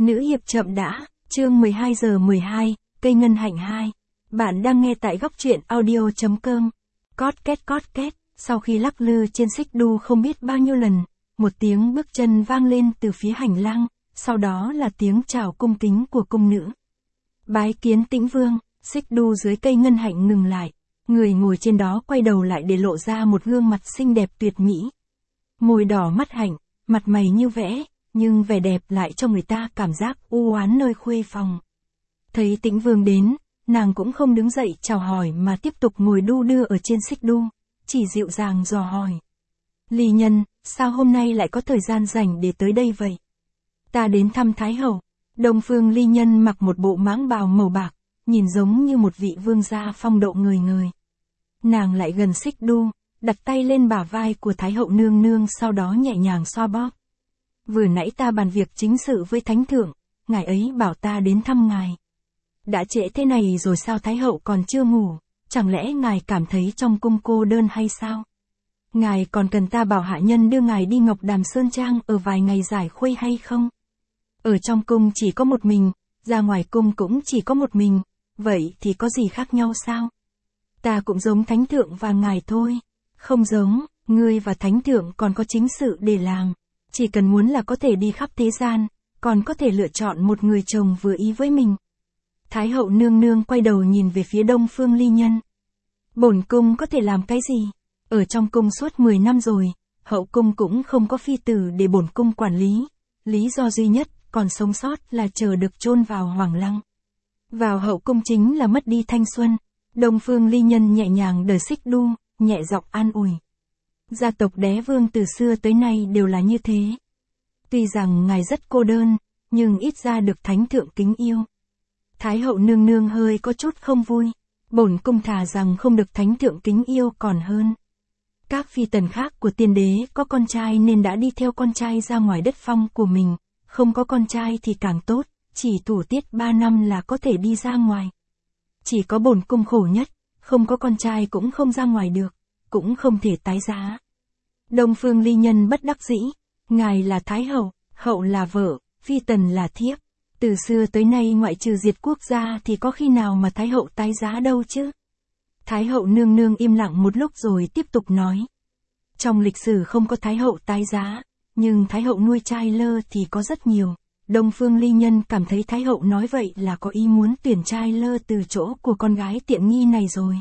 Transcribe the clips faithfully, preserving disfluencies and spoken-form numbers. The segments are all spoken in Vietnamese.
Nữ hiệp chậm đã, chương mười hai giờ mười hai, cây ngân hạnh hai. Bạn đang nghe tại góc truyện audio.com. Cót két cót két, sau khi lắc lư trên xích đu không biết bao nhiêu lần, một tiếng bước chân vang lên từ phía hành lang, sau đó là tiếng chào cung kính của cung nữ. Bái kiến Tĩnh Vương, xích đu dưới cây ngân hạnh ngừng lại, người ngồi trên đó quay đầu lại để lộ ra một gương mặt xinh đẹp tuyệt mỹ. Môi đỏ mắt hạnh, mặt mày như vẽ, nhưng vẻ đẹp lại cho người ta cảm giác u oán nơi khuê phòng. Thấy Tĩnh Vương đến, nàng cũng không đứng dậy chào hỏi mà tiếp tục ngồi đu đưa ở trên xích đu, chỉ dịu dàng dò hỏi. Ly nhân, sao hôm nay lại có thời gian rảnh để tới đây vậy? Ta đến thăm Thái Hậu. Đông Phương Ly nhân mặc một bộ mãng bào màu bạc, nhìn giống như một vị vương gia phong độ người người. Nàng lại gần xích đu, đặt tay lên bả vai của Thái Hậu nương nương, sau đó nhẹ nhàng xoa bóp. Vừa nãy ta bàn việc chính sự với Thánh Thượng, ngài ấy bảo ta đến thăm ngài. Đã trễ thế này rồi sao Thái Hậu còn chưa ngủ, chẳng lẽ ngài cảm thấy trong cung cô đơn hay sao? Ngài còn cần ta bảo hạ nhân đưa ngài đi Ngọc Đàm Sơn Trang ở vài ngày giải khuây hay không? Ở trong cung chỉ có một mình, ra ngoài cung cũng chỉ có một mình, vậy thì có gì khác nhau sao? Ta cũng giống Thánh Thượng và ngài thôi. Không giống, ngươi và Thánh Thượng còn có chính sự để làm. Chỉ cần muốn là có thể đi khắp thế gian, còn có thể lựa chọn một người chồng vừa ý với mình. Thái Hậu nương nương quay đầu nhìn về phía Đông Phương Ly nhân. Bổn cung có thể làm cái gì? Ở trong cung suốt mười năm rồi, hậu cung cũng không có phi tử để bổn cung quản lý. Lý do duy nhất còn sống sót là chờ được chôn vào hoàng lăng. Vào hậu cung chính là mất đi thanh xuân. Đông Phương Ly nhân nhẹ nhàng đỡ xích đu, nhẹ giọng an ủi. Gia tộc đế vương từ xưa tới nay đều là như thế. Tuy rằng ngài rất cô đơn, nhưng ít ra được Thánh Thượng kính yêu. Thái Hậu nương nương hơi có chút không vui. Bổn cung thà rằng không được Thánh Thượng kính yêu còn hơn. Các phi tần khác của tiên đế có con trai nên đã đi theo con trai ra ngoài đất phong của mình. Không có con trai thì càng tốt, chỉ thủ tiết ba năm là có thể đi ra ngoài. Chỉ có bổn cung khổ nhất, không có con trai cũng không ra ngoài được, cũng không thể tái giá. Đông Phương Ly nhân bất đắc dĩ, ngài là Thái Hậu, hậu là vợ, phi tần là thiếp. Từ xưa tới nay ngoại trừ diệt quốc gia thì có khi nào mà Thái Hậu tái giá đâu chứ? Thái Hậu nương nương im lặng một lúc rồi tiếp tục nói. Trong lịch sử không có Thái Hậu tái giá, nhưng Thái Hậu nuôi trai lơ thì có rất nhiều. Đông Phương Ly nhân cảm thấy Thái Hậu nói vậy là có ý muốn tuyển trai lơ từ chỗ của con gái tiện nghi này rồi.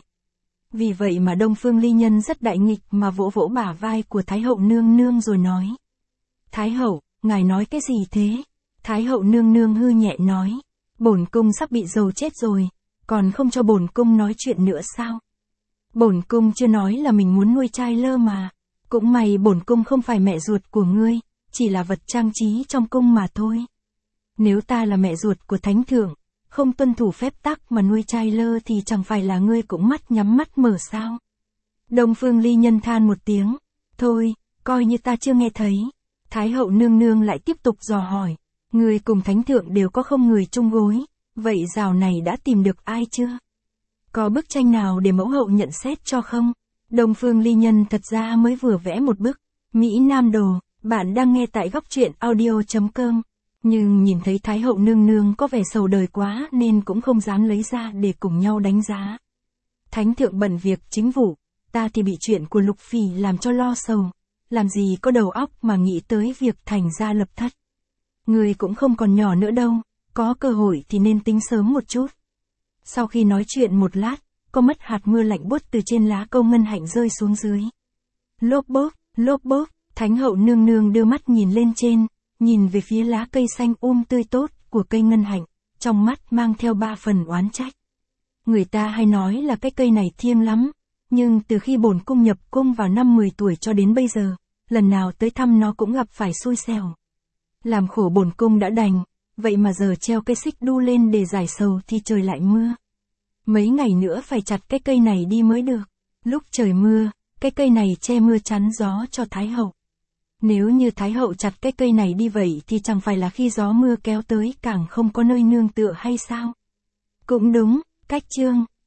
Vì vậy mà Đông Phương Ly nhân rất đại nghịch mà vỗ vỗ bả vai của Thái Hậu nương nương rồi nói. Thái Hậu, ngài nói cái gì thế? Thái Hậu nương nương hư nhẹ nói. Bổn cung sắp bị dầu chết rồi, còn không cho bổn cung nói chuyện nữa sao? Bổn cung chưa nói là mình muốn nuôi trai lơ mà. Cũng may bổn cung không phải mẹ ruột của ngươi, chỉ là vật trang trí trong cung mà thôi. Nếu ta là mẹ ruột của Thánh Thượng, không tuân thủ phép tắc mà nuôi trai lơ thì chẳng phải là ngươi cũng mắt nhắm mắt mở sao? Đông Phương Ly nhân than một tiếng. Thôi, coi như ta chưa nghe thấy. Thái Hậu nương nương lại tiếp tục dò hỏi. Ngươi cùng Thánh Thượng đều có không người chung gối, vậy rào này đã tìm được ai chưa? Có bức tranh nào để mẫu hậu nhận xét cho không? Đông Phương Ly nhân thật ra mới vừa vẽ một bức Mỹ Nam Đồ. Bạn đang nghe tại góc truyện audio.com. Nhưng nhìn thấy Thái Hậu nương nương có vẻ sầu đời quá nên cũng không dám lấy ra để cùng nhau đánh giá. Thánh Thượng bận việc chính vụ, ta thì bị chuyện của Lục Phỉ làm cho lo sầu, làm gì có đầu óc mà nghĩ tới việc thành gia lập thất. Người cũng không còn nhỏ nữa đâu, có cơ hội thì nên tính sớm một chút. Sau khi nói chuyện một lát, có mất hạt mưa lạnh buốt từ trên lá câu ngân hạnh rơi xuống dưới. Lốp bốp, lốp bốp, Thánh Hậu nương nương đưa mắt nhìn lên trên, nhìn về phía lá cây xanh um tươi tốt của cây ngân hạnh, trong mắt mang theo ba phần oán trách. Người ta hay nói là cái cây này thiêng lắm, nhưng từ khi bổn cung nhập cung vào năm mười tuổi cho đến bây giờ, lần nào tới thăm nó cũng gặp phải xui xẻo. Làm khổ bổn cung đã đành, vậy mà giờ treo cây xích đu lên để giải sầu thì trời lại mưa. Mấy ngày nữa phải chặt cái cây này đi mới được. Lúc trời mưa, cái cây này che mưa chắn gió cho Thái Hậu. Nếu như Thái Hậu chặt cái cây này đi vậy thì chẳng phải là khi gió mưa kéo tới càng không có nơi nương tựa hay sao? Cũng đúng, cách chương.